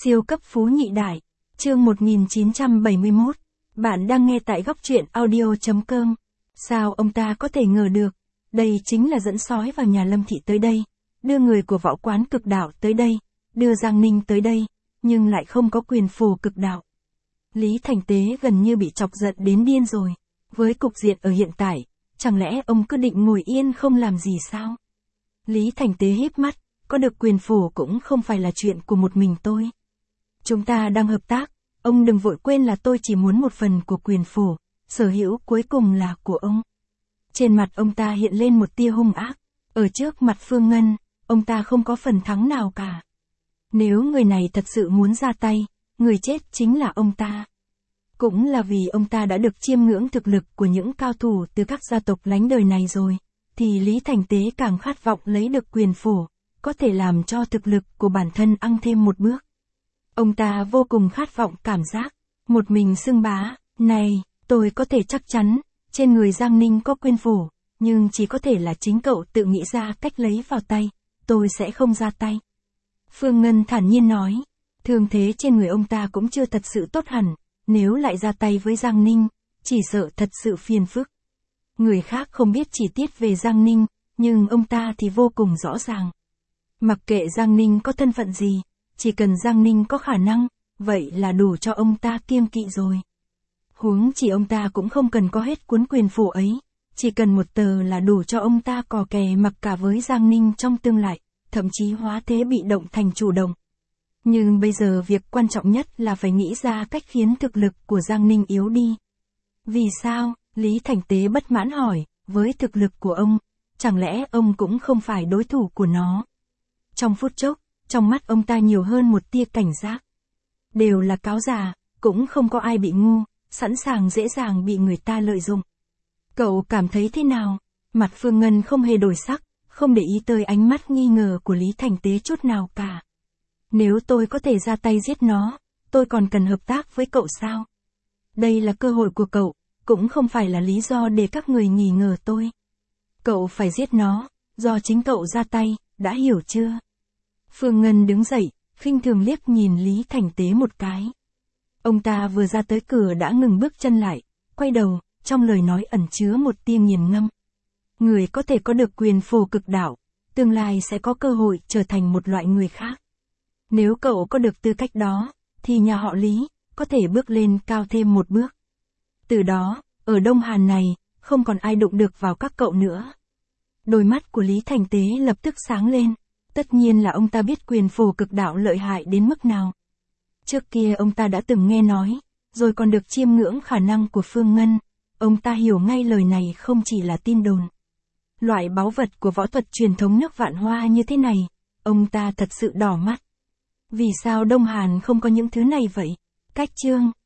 Siêu cấp phú nhị đại, chương 1971, bạn đang nghe tại góc truyện audio.com. Sao ông ta có thể ngờ được, đây chính là dẫn sói vào nhà Lâm Thị tới đây, đưa người của võ quán cực đạo tới đây, đưa Giang Ninh tới đây, nhưng lại không có quyền phù cực đạo. Lý Thành Tế gần như bị chọc giận đến điên rồi, với cục diện ở hiện tại, chẳng lẽ ông cứ định ngồi yên không làm gì sao? Lý Thành Tế híp mắt, có được quyền phù cũng không phải là chuyện của một mình tôi. Chúng ta đang hợp tác, ông đừng vội quên là tôi chỉ muốn một phần của quyền phù, sở hữu cuối cùng là của ông. Trên mặt ông ta hiện lên một tia hung ác, ở trước mặt Phương Ngân, ông ta không có phần thắng nào cả. Nếu người này thật sự muốn ra tay, người chết chính là ông ta. Cũng là vì ông ta đã được chiêm ngưỡng thực lực của những cao thủ từ các gia tộc lánh đời này rồi, thì Lý Thành Tế càng khát vọng lấy được quyền phù, có thể làm cho thực lực của bản thân tăng thêm một bước. Ông ta vô cùng khát vọng cảm giác, một mình xưng bá, này, tôi có thể chắc chắn, trên người Giang Ninh có quyền phù, nhưng chỉ có thể là chính cậu tự nghĩ ra cách lấy vào tay, tôi sẽ không ra tay. Phương Ngân thản nhiên nói, thương thế trên người ông ta cũng chưa thật sự tốt hẳn, nếu lại ra tay với Giang Ninh, chỉ sợ thật sự phiền phức. Người khác không biết chi tiết về Giang Ninh, nhưng ông ta thì vô cùng rõ ràng. Mặc kệ Giang Ninh có thân phận gì, chỉ cần Giang Ninh có khả năng, vậy là đủ cho ông ta kiêng kỵ rồi. Huống chỉ ông ta cũng không cần có hết cuốn quyền phù ấy, chỉ cần một tờ là đủ cho ông ta cò kè mặc cả với Giang Ninh trong tương lai, thậm chí hóa thế bị động thành chủ động. Nhưng bây giờ việc quan trọng nhất là phải nghĩ ra cách khiến thực lực của Giang Ninh yếu đi. Vì sao? Lý Thành Tế bất mãn hỏi, với thực lực của ông, chẳng lẽ ông cũng không phải đối thủ của nó? Trong phút chốc, trong mắt ông ta nhiều hơn một tia cảnh giác. Đều là cáo già, cũng không có ai bị ngu, sẵn sàng dễ dàng bị người ta lợi dụng. Cậu cảm thấy thế nào? Mặt Phương Ngân không hề đổi sắc, không để ý tới ánh mắt nghi ngờ của Lý Thành Tế chút nào cả. Nếu tôi có thể ra tay giết nó, tôi còn cần hợp tác với cậu sao? Đây là cơ hội của cậu, cũng không phải là lý do để các người nghi ngờ tôi. Cậu phải giết nó, do chính cậu ra tay, đã hiểu chưa? Phương Ngân đứng dậy, khinh thường liếc nhìn Lý Thành Tế một cái. Ông ta vừa ra tới cửa đã ngừng bước chân lại, quay đầu, trong lời nói ẩn chứa một tia nghiền ngâm. Người có thể có được quyền phù cực đạo, tương lai sẽ có cơ hội trở thành một loại người khác. Nếu cậu có được tư cách đó, thì nhà họ Lý, có thể bước lên cao thêm một bước. Từ đó, ở Đông Hàn này, không còn ai đụng được vào các cậu nữa. Đôi mắt của Lý Thành Tế lập tức sáng lên. Tất nhiên là ông ta biết quyền phù cực đạo lợi hại đến mức nào. Trước kia ông ta đã từng nghe nói, rồi còn được chiêm ngưỡng khả năng của Phương Ngân. Ông ta hiểu ngay lời này không chỉ là tin đồn. Loại báu vật của võ thuật truyền thống nước Vạn Hoa như thế này, ông ta thật sự đỏ mắt. Vì sao Đông Hàn không có những thứ này vậy? Cách chương